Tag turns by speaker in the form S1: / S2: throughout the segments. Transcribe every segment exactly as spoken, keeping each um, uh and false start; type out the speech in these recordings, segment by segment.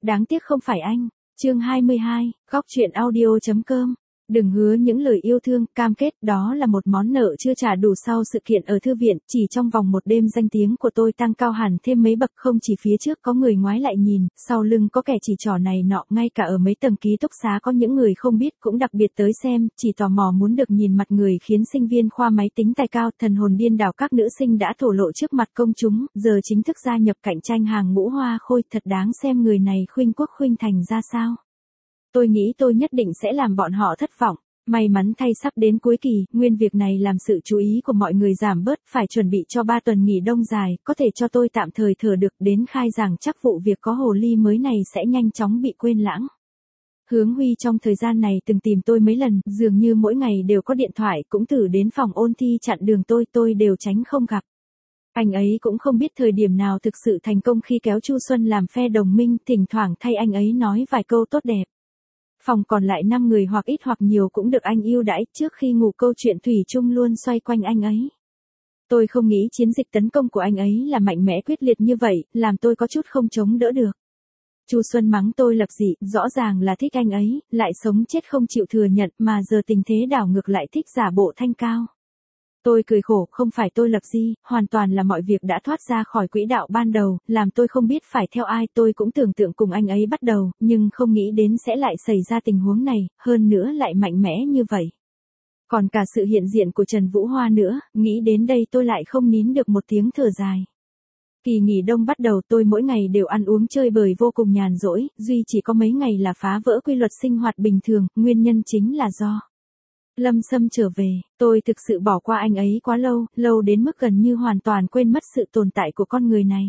S1: đáng tiếc không phải anh. Chương hai mươi hai, góc truyện audio chấm com. Đừng hứa những lời yêu thương, cam kết, đó là một món nợ chưa trả đủ. Sau sự kiện ở thư viện, chỉ trong vòng một đêm danh tiếng của tôi tăng cao hẳn thêm mấy bậc. Không chỉ phía trước có người ngoái lại nhìn, sau lưng có kẻ chỉ trỏ này nọ, ngay cả ở mấy tầng ký túc xá có những người không biết cũng đặc biệt tới xem, chỉ tò mò muốn được nhìn mặt người khiến sinh viên khoa máy tính tài cao thần hồn điên đảo các nữ sinh đã thổ lộ trước mặt công chúng, giờ chính thức gia nhập cạnh tranh hàng ngũ hoa khôi. Thật đáng xem người này khuynh quốc khuynh thành ra sao. Tôi nghĩ tôi nhất định sẽ làm bọn họ thất vọng. May mắn thay sắp đến cuối kỳ, nguyên việc này làm sự chú ý của mọi người giảm bớt, phải chuẩn bị cho ba tuần nghỉ đông dài, có thể cho tôi tạm thời thở được. Đến khai giảng chắc vụ việc có hồ ly mới này sẽ nhanh chóng bị quên lãng. Hướng Huy trong thời gian này từng tìm tôi mấy lần, dường như mỗi ngày đều có điện thoại, cũng thử đến phòng ôn thi chặn đường tôi, tôi đều tránh không gặp. Anh ấy cũng không biết thời điểm nào thực sự thành công khi kéo Chu Xuân làm phe đồng minh, thỉnh thoảng thay anh ấy nói vài câu tốt đẹp. Phòng còn lại năm người hoặc ít hoặc nhiều cũng được anh yêu đãi, trước khi ngủ câu chuyện thủy chung luôn xoay quanh anh ấy. Tôi không nghĩ chiến dịch tấn công của anh ấy là mạnh mẽ quyết liệt như vậy, làm tôi có chút không chống đỡ được. Chu Xuân mắng tôi lập dị, rõ ràng là thích anh ấy, lại sống chết không chịu thừa nhận, mà giờ tình thế đảo ngược lại thích giả bộ thanh cao. Tôi cười khổ, không phải tôi lập dị, hoàn toàn là mọi việc đã thoát ra khỏi quỹ đạo ban đầu, làm tôi không biết phải theo ai. Tôi cũng tưởng tượng cùng anh ấy bắt đầu, nhưng không nghĩ đến sẽ lại xảy ra tình huống này, hơn nữa lại mạnh mẽ như vậy. Còn cả sự hiện diện của Trần Vũ Hoa nữa, nghĩ đến đây tôi lại không nín được một tiếng thở dài. Kỳ nghỉ đông bắt đầu, tôi mỗi ngày đều ăn uống chơi bời vô cùng nhàn rỗi, duy chỉ có mấy ngày là phá vỡ quy luật sinh hoạt bình thường, nguyên nhân chính là do Lâm Sâm trở về. Tôi thực sự bỏ qua anh ấy quá lâu, lâu đến mức gần như hoàn toàn quên mất sự tồn tại của con người này.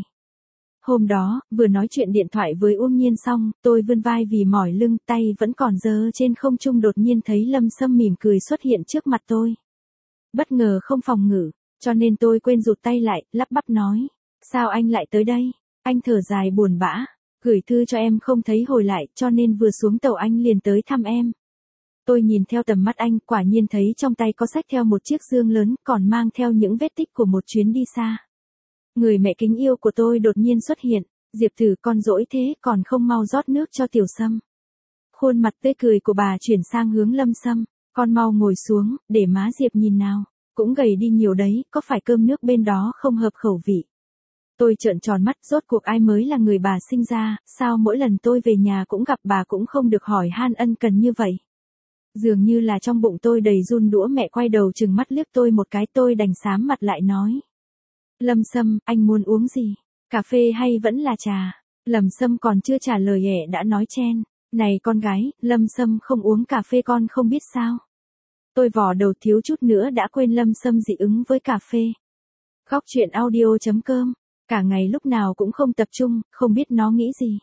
S1: Hôm đó, vừa nói chuyện điện thoại với Uông Nhiên xong, tôi vươn vai vì mỏi lưng, tay vẫn còn giơ trên không trung, đột nhiên thấy Lâm Sâm mỉm cười xuất hiện trước mặt tôi. Bất ngờ không phòng ngự, cho nên tôi quên rụt tay lại, lắp bắp nói. Sao anh lại tới đây? Anh thở dài buồn bã. Gửi thư cho em không thấy hồi lại, cho nên vừa xuống tàu anh liền tới thăm em. Tôi nhìn theo tầm mắt anh, quả nhiên thấy trong tay có xách theo một chiếc dương lớn, còn mang theo những vết tích của một chuyến đi xa. Người mẹ kính yêu của tôi đột nhiên xuất hiện. Diệp Tử, con dỗi thế, còn không mau rót nước cho Tiểu Sâm. Khuôn mặt tươi cười của bà chuyển sang hướng Lâm Sâm. Con mau ngồi xuống, để má Diệp nhìn nào. Cũng gầy đi nhiều đấy, có phải cơm nước bên đó không hợp khẩu vị? Tôi trợn tròn mắt, rốt cuộc ai mới là người bà sinh ra, sao mỗi lần tôi về nhà cũng gặp bà cũng không được hỏi han ân cần như vậy. Dường như là trong bụng tôi đầy run đũa. Mẹ quay đầu trừng mắt liếc tôi một cái, tôi đành xám mặt lại nói. Lâm Sâm, anh muốn uống gì? Cà phê hay vẫn là trà? Lâm Sâm còn chưa trả lời ẻ đã nói chen. Này con gái, Lâm Sâm không uống cà phê con không biết sao? Tôi vò đầu thiếu chút nữa đã quên Lâm Sâm dị ứng với cà phê. Góc truyện audio chấm com. Cả ngày lúc nào cũng không tập trung, không biết nó nghĩ gì.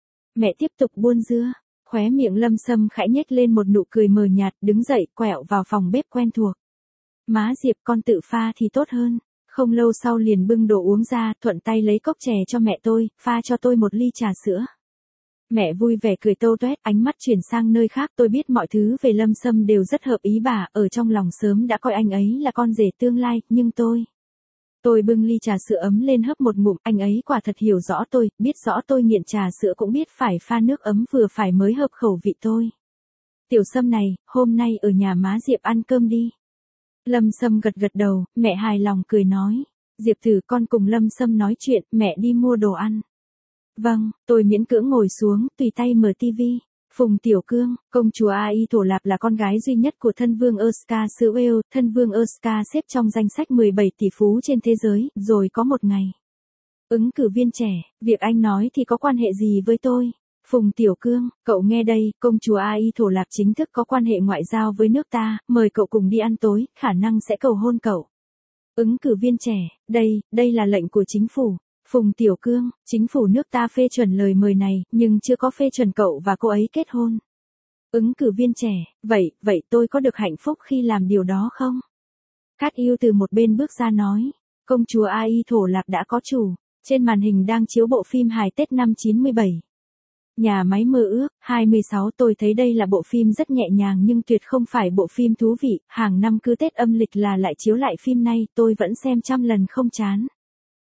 S1: Mẹ tiếp tục buôn dưa. Khóe miệng Lâm Sâm khẽ nhếch lên một nụ cười mờ nhạt, đứng dậy quẹo vào phòng bếp quen thuộc. Má Diệp, con tự pha thì tốt hơn. Không lâu sau liền bưng đồ uống ra, thuận tay lấy cốc chè cho mẹ tôi, pha cho tôi một ly trà sữa. Mẹ vui vẻ cười tâu toét, ánh mắt chuyển sang nơi khác. Tôi biết mọi thứ về Lâm Sâm đều rất hợp ý bà, ở trong lòng sớm đã coi anh ấy là con rể tương lai, nhưng tôi... Tôi bưng ly trà sữa ấm lên hấp một ngụm, anh ấy quả thật hiểu rõ tôi, biết rõ tôi nghiện trà sữa cũng biết phải pha nước ấm vừa phải mới hợp khẩu vị tôi. Tiểu Sâm này, hôm nay ở nhà má Diệp ăn cơm đi. Lâm Sâm gật gật đầu, mẹ hài lòng cười nói. Diệp Tử, con cùng Lâm Sâm nói chuyện, mẹ đi mua đồ ăn. Vâng, tôi miễn cưỡng ngồi xuống, tùy tay mở tivi. Phùng Tiểu Cương, công chúa Ai Thổ Lạp là con gái duy nhất của thân vương Oscar xứ Wales, thân vương Oscar xếp trong danh sách mười bảy tỷ phú trên thế giới, rồi có một ngày. Ứng cử viên trẻ, việc anh nói thì có quan hệ gì với tôi? Phùng Tiểu Cương, cậu nghe đây, công chúa Ai Thổ Lạp chính thức có quan hệ ngoại giao với nước ta, mời cậu cùng đi ăn tối, khả năng sẽ cầu hôn cậu. Ứng cử viên trẻ, đây, đây là lệnh của chính phủ. Phùng Tiểu Cương, chính phủ nước ta phê chuẩn lời mời này, nhưng chưa có phê chuẩn cậu và cô ấy kết hôn. Ứng cử viên trẻ, vậy, vậy tôi có được hạnh phúc khi làm điều đó không? Cát Yêu từ một bên bước ra nói, công chúa Ai Thổ Lạp đã có chủ, trên màn hình đang chiếu bộ phim hài Tết năm chín mươi bảy. Nhà máy mơ ước, hai mươi sáu. Tôi thấy đây là bộ phim rất nhẹ nhàng nhưng tuyệt không phải bộ phim thú vị, hàng năm cứ Tết âm lịch là lại chiếu lại phim này, tôi vẫn xem trăm lần không chán.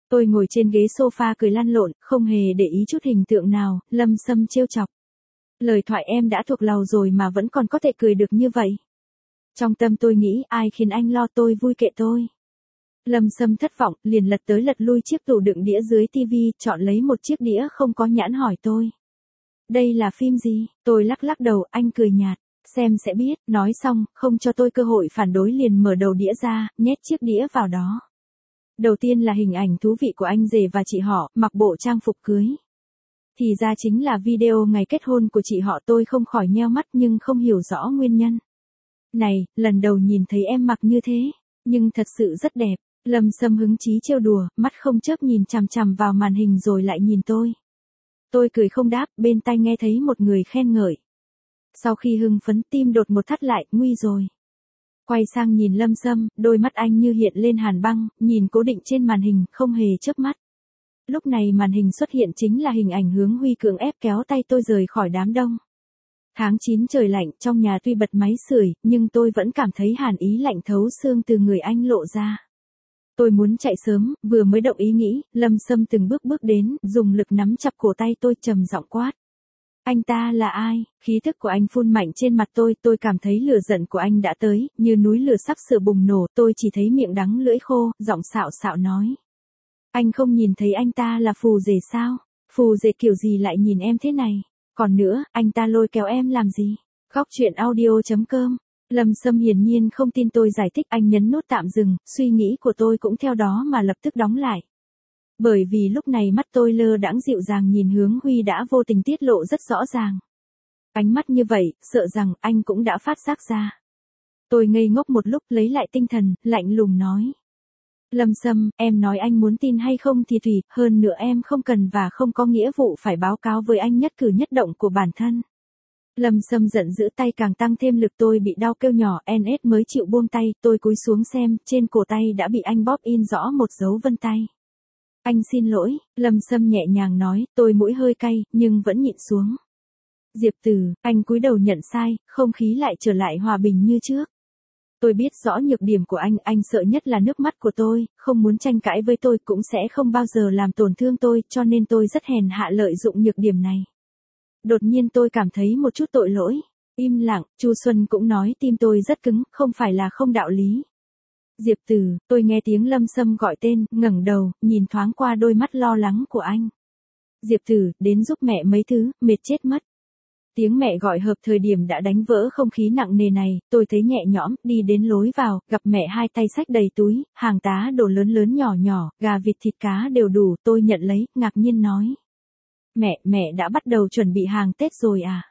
S1: Tôi ngồi trên ghế sofa cười lăn lộn, không hề để ý chút hình tượng nào, Lâm Sâm trêu chọc. Lời thoại em đã thuộc lầu rồi mà vẫn còn có thể cười được như vậy. Trong tâm tôi nghĩ ai khiến anh lo, tôi vui kệ tôi. Lâm Sâm thất vọng, liền lật tới lật lui chiếc tủ đựng đĩa dưới tivi, chọn lấy một chiếc đĩa không có nhãn hỏi tôi. Đây là phim gì? Tôi lắc lắc đầu, anh cười nhạt. Xem sẽ biết, nói xong, không cho tôi cơ hội phản đối liền mở đầu đĩa ra, nhét chiếc đĩa vào đó. Đầu tiên là hình ảnh thú vị của anh rể và chị họ, mặc bộ trang phục cưới. Thì ra chính là video ngày kết hôn của chị họ, tôi không khỏi nheo mắt nhưng không hiểu rõ nguyên nhân. Này, lần đầu nhìn thấy em mặc như thế, nhưng thật sự rất đẹp. Lâm Sâm hứng chí trêu đùa, mắt không chớp nhìn chằm chằm vào màn hình rồi lại nhìn tôi. Tôi cười không đáp, bên tai nghe thấy một người khen ngợi. Sau khi hưng phấn, tim đột một thắt lại, nguy rồi. Quay sang nhìn Lâm Sâm, đôi mắt anh như hiện lên hàn băng, nhìn cố định trên màn hình, không hề chớp mắt. Lúc này màn hình xuất hiện chính là hình ảnh Hướng Huy cưỡng ép kéo tay tôi rời khỏi đám đông. Tháng chín trời lạnh, trong nhà tuy bật máy sưởi, nhưng tôi vẫn cảm thấy hàn ý lạnh thấu xương từ người anh lộ ra. Tôi muốn chạy sớm, vừa mới động ý nghĩ, Lâm Sâm từng bước bước đến, dùng lực nắm chặt cổ tay tôi, trầm giọng quát. Anh ta là ai? Khí thức của anh phun mạnh trên mặt tôi, tôi cảm thấy lửa giận của anh đã tới, như núi lửa sắp sửa bùng nổ, tôi chỉ thấy miệng đắng lưỡi khô, giọng xạo xạo nói. Anh không nhìn thấy anh ta là phù rể sao? Phù rể kiểu gì lại nhìn em thế này? Còn nữa, anh ta lôi kéo em làm gì? Góc truyện audio chấm com. Lâm Sâm hiển nhiên không tin tôi giải thích, anh nhấn nút tạm dừng, suy nghĩ của tôi cũng theo đó mà lập tức đóng lại. Bởi vì lúc này mắt tôi lơ đãng dịu dàng nhìn Hướng Huy đã vô tình tiết lộ rất rõ ràng. Ánh mắt như vậy, sợ rằng anh cũng đã phát giác ra. Tôi ngây ngốc một lúc, lấy lại tinh thần, lạnh lùng nói. Lâm Sâm, em nói anh muốn tin hay không thì tùy, hơn nữa em không cần và không có nghĩa vụ phải báo cáo với anh nhất cử nhất động của bản thân. Lâm Sâm giận dữ, tay càng tăng thêm lực, tôi bị đau kêu nhỏ, en ét mới chịu buông tay, tôi cúi xuống xem, trên cổ tay đã bị anh bóp in rõ một dấu vân tay. Anh xin lỗi, Lâm Sâm nhẹ nhàng nói, tôi mũi hơi cay, nhưng vẫn nhịn xuống. Diệp Từ, anh cúi đầu nhận sai, không khí lại trở lại hòa bình như trước. Tôi biết rõ nhược điểm của anh, anh sợ nhất là nước mắt của tôi, không muốn tranh cãi với tôi, cũng sẽ không bao giờ làm tổn thương tôi, cho nên tôi rất hèn hạ lợi dụng nhược điểm này. Đột nhiên tôi cảm thấy một chút tội lỗi. Im lặng, Chu Xuân cũng nói tim tôi rất cứng, không phải là không đạo lý. Diệp Từ, tôi nghe tiếng Lâm Sâm gọi tên, ngẩng đầu, nhìn thoáng qua đôi mắt lo lắng của anh. Diệp Từ, đến giúp mẹ mấy thứ, mệt chết mất. Tiếng mẹ gọi hợp thời điểm đã đánh vỡ không khí nặng nề này, tôi thấy nhẹ nhõm, đi đến lối vào, gặp mẹ hai tay xách đầy túi, hàng tá đồ lớn lớn nhỏ nhỏ, gà vịt thịt cá đều đủ, tôi nhận lấy, ngạc nhiên nói. Mẹ, mẹ đã bắt đầu chuẩn bị hàng Tết rồi à?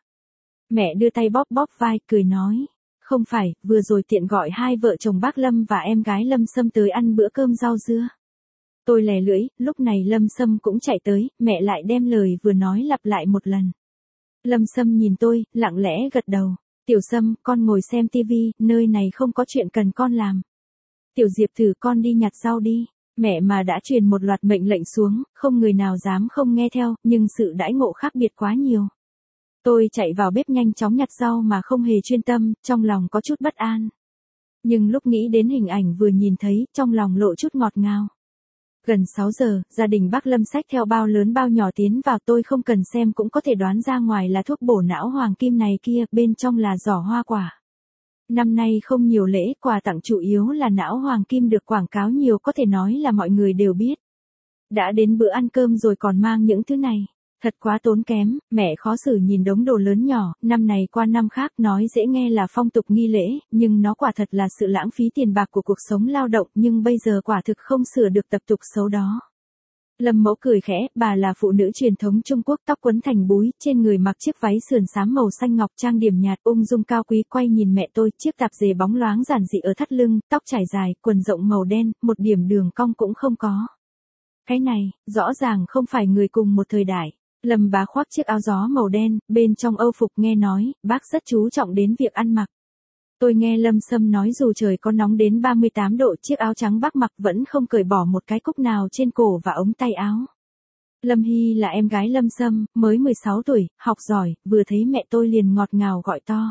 S1: Mẹ đưa tay bóp bóp vai, cười nói. Không phải, vừa rồi tiện gọi hai vợ chồng bác Lâm và em gái Lâm Sâm tới ăn bữa cơm rau dưa. Tôi lè lưỡi, lúc này Lâm Sâm cũng chạy tới, mẹ lại đem lời vừa nói lặp lại một lần. Lâm Sâm nhìn tôi, lặng lẽ gật đầu. Tiểu Sâm, con ngồi xem tivi, nơi này không có chuyện cần con làm. Tiểu Diệp Thử, con đi nhặt rau đi. Mẹ mà đã truyền một loạt mệnh lệnh xuống, không người nào dám không nghe theo, nhưng sự đãi ngộ khác biệt quá nhiều. Tôi chạy vào bếp nhanh chóng nhặt rau mà không hề chuyên tâm, trong lòng có chút bất an. Nhưng lúc nghĩ đến hình ảnh vừa nhìn thấy, trong lòng lộ chút ngọt ngào. Gần sáu giờ, gia đình bác Lâm xách theo bao lớn bao nhỏ tiến vào, tôi không cần xem cũng có thể đoán ra ngoài là thuốc bổ não hoàng kim này kia, bên trong là giỏ hoa quả. Năm nay không nhiều lễ, quà tặng chủ yếu là não hoàng kim được quảng cáo nhiều, có thể nói là mọi người đều biết. Đã đến bữa ăn cơm rồi còn mang những thứ này. Thật quá tốn kém, mẹ khó xử nhìn đống đồ lớn nhỏ, năm này qua năm khác, nói dễ nghe là phong tục nghi lễ, nhưng nó quả thật là sự lãng phí tiền bạc của cuộc sống lao động, nhưng bây giờ quả thực không sửa được tập tục xấu đó. Lâm Mẫu cười khẽ, bà là phụ nữ truyền thống Trung Quốc, tóc quấn thành búi, trên người mặc chiếc váy sườn xám màu xanh ngọc, trang điểm nhạt, ung dung cao quý, quay nhìn mẹ tôi, chiếc tạp dề bóng loáng giản dị ở thắt lưng, tóc trải dài, quần rộng màu đen, một điểm đường cong cũng không có. Cái này, rõ ràng không phải người cùng một thời đại. Lâm bá khoác chiếc áo gió màu đen, bên trong âu phục, nghe nói, bác rất chú trọng đến việc ăn mặc. Tôi nghe Lâm Sâm nói dù trời có nóng đến ba mươi tám độ, chiếc áo trắng bác mặc vẫn không cởi bỏ một cái cúc nào trên cổ và ống tay áo. Lâm Hy là em gái Lâm Sâm, mới mười sáu tuổi, học giỏi, vừa thấy mẹ tôi liền ngọt ngào gọi to.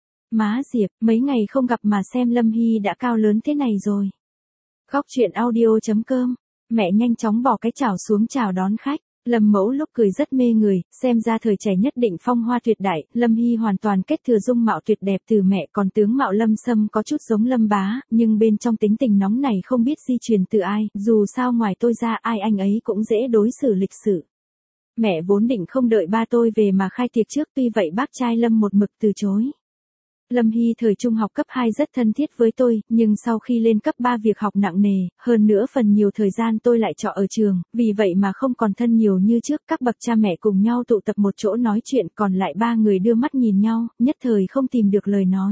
S1: Má Diệp, mấy ngày không gặp mà xem Lâm Hy đã cao lớn thế này rồi. Góc truyện audio chấm com Mẹ nhanh chóng bỏ cái chảo xuống chào đón khách. Lâm Mẫu lúc cười rất mê người, xem ra thời trẻ nhất định phong hoa tuyệt đại, Lâm Hy hoàn toàn kết thừa dung mạo tuyệt đẹp từ mẹ, còn tướng mạo Lâm Sâm có chút giống Lâm Bá, nhưng bên trong tính tình nóng này không biết di truyền từ ai, dù sao ngoài tôi ra ai anh ấy cũng dễ đối xử lịch sự. Mẹ vốn định không đợi ba tôi về mà khai tiệc trước, tuy vậy bác trai Lâm một mực từ chối. Lâm Hy thời trung học cấp hai rất thân thiết với tôi, nhưng sau khi lên cấp ba việc học nặng nề, hơn nữa phần nhiều thời gian tôi lại trọ ở trường, vì vậy mà không còn thân nhiều như trước, các bậc cha mẹ cùng nhau tụ tập một chỗ nói chuyện, còn lại ba người đưa mắt nhìn nhau, nhất thời không tìm được lời nói.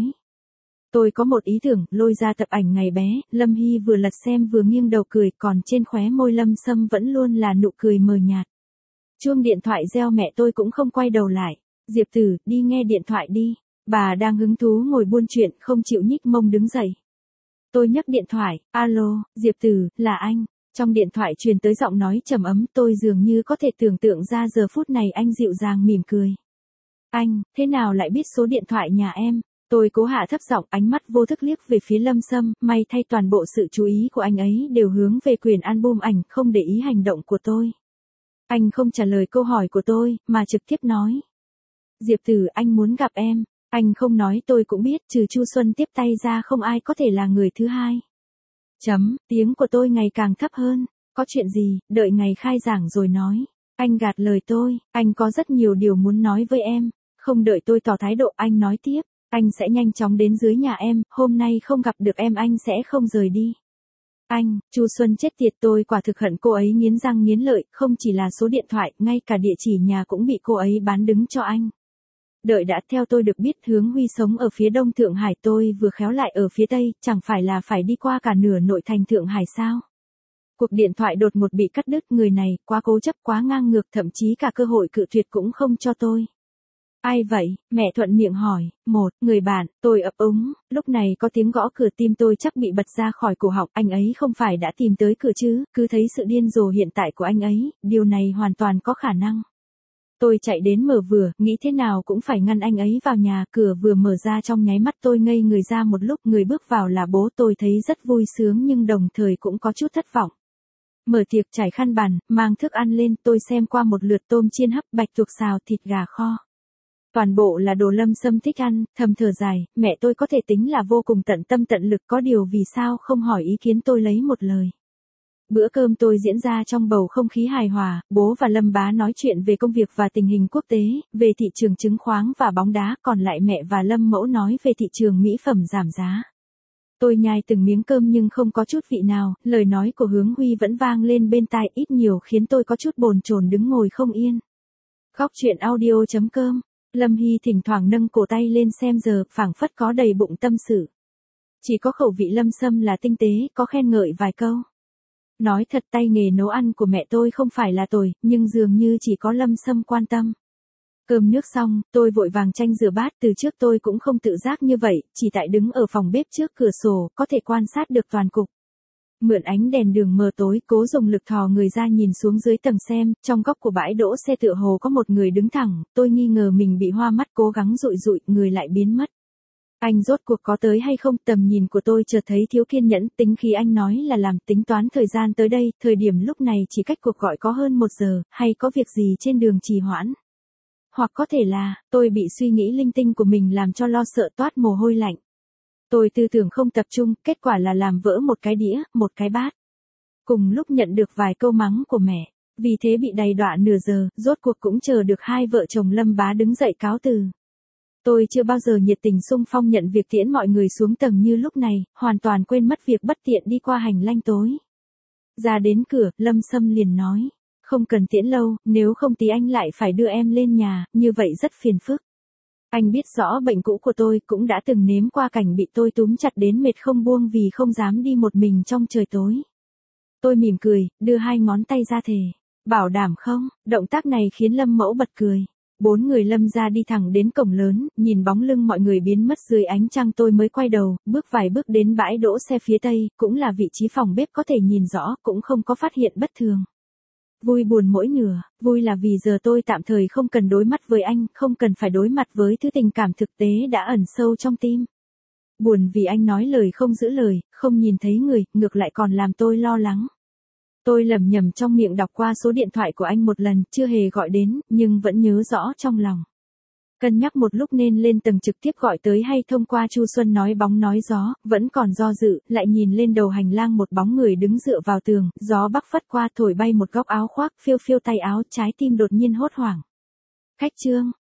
S1: Tôi có một ý tưởng, lôi ra tập ảnh ngày bé, Lâm Hy vừa lật xem vừa nghiêng đầu cười, còn trên khóe môi Lâm Sâm vẫn luôn là nụ cười mờ nhạt. Chuông điện thoại reo, mẹ tôi cũng không quay đầu lại. Diệp Tử, đi nghe điện thoại đi. Bà đang hứng thú ngồi buôn chuyện, không chịu nhích mông đứng dậy. Tôi nhấc điện thoại, alo, Diệp Tử, là anh. Trong điện thoại truyền tới giọng nói trầm ấm, tôi dường như có thể tưởng tượng ra giờ phút này anh dịu dàng mỉm cười. Anh, thế nào lại biết số điện thoại nhà em? Tôi cố hạ thấp giọng, ánh mắt vô thức liếc về phía Lâm Sâm, may thay toàn bộ sự chú ý của anh ấy đều hướng về quyển album ảnh, không để ý hành động của tôi. Anh không trả lời câu hỏi của tôi, mà trực tiếp nói. Diệp Tử, anh muốn gặp em. Anh không nói tôi cũng biết, trừ Chu Xuân tiếp tay ra không ai có thể là người thứ hai. Chấm, tiếng của tôi ngày càng thấp hơn. Có chuyện gì, đợi ngày khai giảng rồi nói. Anh gạt lời tôi, anh có rất nhiều điều muốn nói với em. Không đợi tôi tỏ thái độ, anh nói tiếp. Anh sẽ nhanh chóng đến dưới nhà em, hôm nay không gặp được em anh sẽ không rời đi. Anh, Chu Xuân chết tiệt, tôi quả thực hận cô ấy nghiến răng nghiến lợi, không chỉ là số điện thoại, ngay cả địa chỉ nhà cũng bị cô ấy bán đứng cho anh. Đợi đã, theo tôi được biết Hướng Huy sống ở phía đông Thượng Hải, tôi vừa khéo lại ở phía tây, chẳng phải là phải đi qua cả nửa nội thành Thượng Hải sao? Cuộc điện thoại đột ngột bị cắt đứt, người này quá cố chấp, quá ngang ngược, thậm chí cả cơ hội cự tuyệt cũng không cho tôi. Ai vậy? Mẹ thuận miệng hỏi. Một, người bạn, tôi ấp úng. Lúc này có tiếng gõ cửa, tim tôi chắc bị bật ra khỏi cổ họng. Anh ấy không phải đã tìm tới cửa chứ? Cứ thấy sự điên rồ hiện tại của anh ấy, điều này hoàn toàn có khả năng. Tôi chạy đến mở vừa, nghĩ thế nào cũng phải ngăn anh ấy vào nhà, cửa vừa mở ra trong nháy mắt tôi ngây người ra một lúc, người bước vào là bố. Tôi thấy rất vui sướng nhưng đồng thời cũng có chút thất vọng. Mở tiệc, trải khăn bàn, mang thức ăn lên, tôi xem qua một lượt tôm chiên hấp, bạch tuộc xào, thịt gà kho. Toàn bộ là đồ Lâm Sâm thích ăn, thầm thở dài, mẹ tôi có thể tính là vô cùng tận tâm tận lực, có điều vì sao không hỏi ý kiến tôi lấy một lời. Bữa cơm tôi diễn ra trong bầu không khí hài hòa, bố và Lâm Bá nói chuyện về công việc và tình hình quốc tế, về thị trường chứng khoán và bóng đá, còn lại mẹ và Lâm Mẫu nói về thị trường mỹ phẩm giảm giá. Tôi nhai từng miếng cơm nhưng không có chút vị nào, lời nói của Hướng Huy vẫn vang lên bên tai, ít nhiều khiến tôi có chút bồn chồn đứng ngồi không yên. Góc chuyện audio chấm com. Lâm Hy thỉnh thoảng nâng cổ tay lên xem giờ, phảng phất có đầy bụng tâm sự. Chỉ có khẩu vị Lâm Sâm là tinh tế, có khen ngợi vài câu. Nói thật, tay nghề nấu ăn của mẹ tôi không phải là tồi, nhưng dường như chỉ có Lâm Sâm quan tâm. Cơm nước xong, tôi vội vàng tranh rửa bát, từ trước tôi cũng không tự giác như vậy, chỉ tại đứng ở phòng bếp trước cửa sổ, có thể quan sát được toàn cục. Mượn ánh đèn đường mờ tối, cố dùng lực thò người ra nhìn xuống dưới tầng xem, trong góc của bãi đỗ xe tựa hồ có một người đứng thẳng, tôi nghi ngờ mình bị hoa mắt, cố gắng dụi dụi, người lại biến mất. Anh rốt cuộc có tới hay không? Tầm nhìn của tôi chợt thấy thiếu kiên nhẫn, tính khí anh nói là làm, tính toán thời gian tới đây, thời điểm lúc này chỉ cách cuộc gọi có hơn một giờ, hay có việc gì trên đường trì hoãn? Hoặc có thể là, tôi bị suy nghĩ linh tinh của mình làm cho lo sợ toát mồ hôi lạnh. Tôi tư tưởng không tập trung, kết quả là làm vỡ một cái đĩa, một cái bát. Cùng lúc nhận được vài câu mắng của mẹ, vì thế bị đầy đọa nửa giờ, rốt cuộc cũng chờ được hai vợ chồng Lâm Bá đứng dậy cáo từ. Tôi chưa bao giờ nhiệt tình xung phong nhận việc tiễn mọi người xuống tầng như lúc này, hoàn toàn quên mất việc bất tiện đi qua hành lang tối. Ra đến cửa, Lâm Sâm liền nói, không cần tiễn lâu, nếu không tí anh lại phải đưa em lên nhà, như vậy rất phiền phức. Anh biết rõ bệnh cũ của tôi, cũng đã từng nếm qua cảnh bị tôi túm chặt đến mệt không buông vì không dám đi một mình trong trời tối. Tôi mỉm cười, đưa hai ngón tay ra thề. Bảo đảm không? Động tác này khiến Lâm Mẫu bật cười. Bốn người Lâm ra đi thẳng đến cổng lớn, nhìn bóng lưng mọi người biến mất dưới ánh trăng, tôi mới quay đầu, bước vài bước đến bãi đỗ xe phía tây, cũng là vị trí phòng bếp có thể nhìn rõ, cũng không có phát hiện bất thường. Vui buồn mỗi nửa, vui là vì giờ tôi tạm thời không cần đối mặt với anh, không cần phải đối mặt với thứ tình cảm thực tế đã ẩn sâu trong tim. Buồn vì anh nói lời không giữ lời, không nhìn thấy người, ngược lại còn làm tôi lo lắng. Tôi lẩm nhẩm trong miệng đọc qua số điện thoại của anh một lần, chưa hề gọi đến, nhưng vẫn nhớ rõ trong lòng. Cân nhắc một lúc nên lên tầng trực tiếp gọi tới hay thông qua Chu Xuân nói bóng nói gió, vẫn còn do dự, lại nhìn lên đầu hành lang một bóng người đứng dựa vào tường, gió bắc phất qua thổi bay một góc áo khoác, phiêu phiêu tay áo, trái tim đột nhiên hốt hoảng. Khách Trương,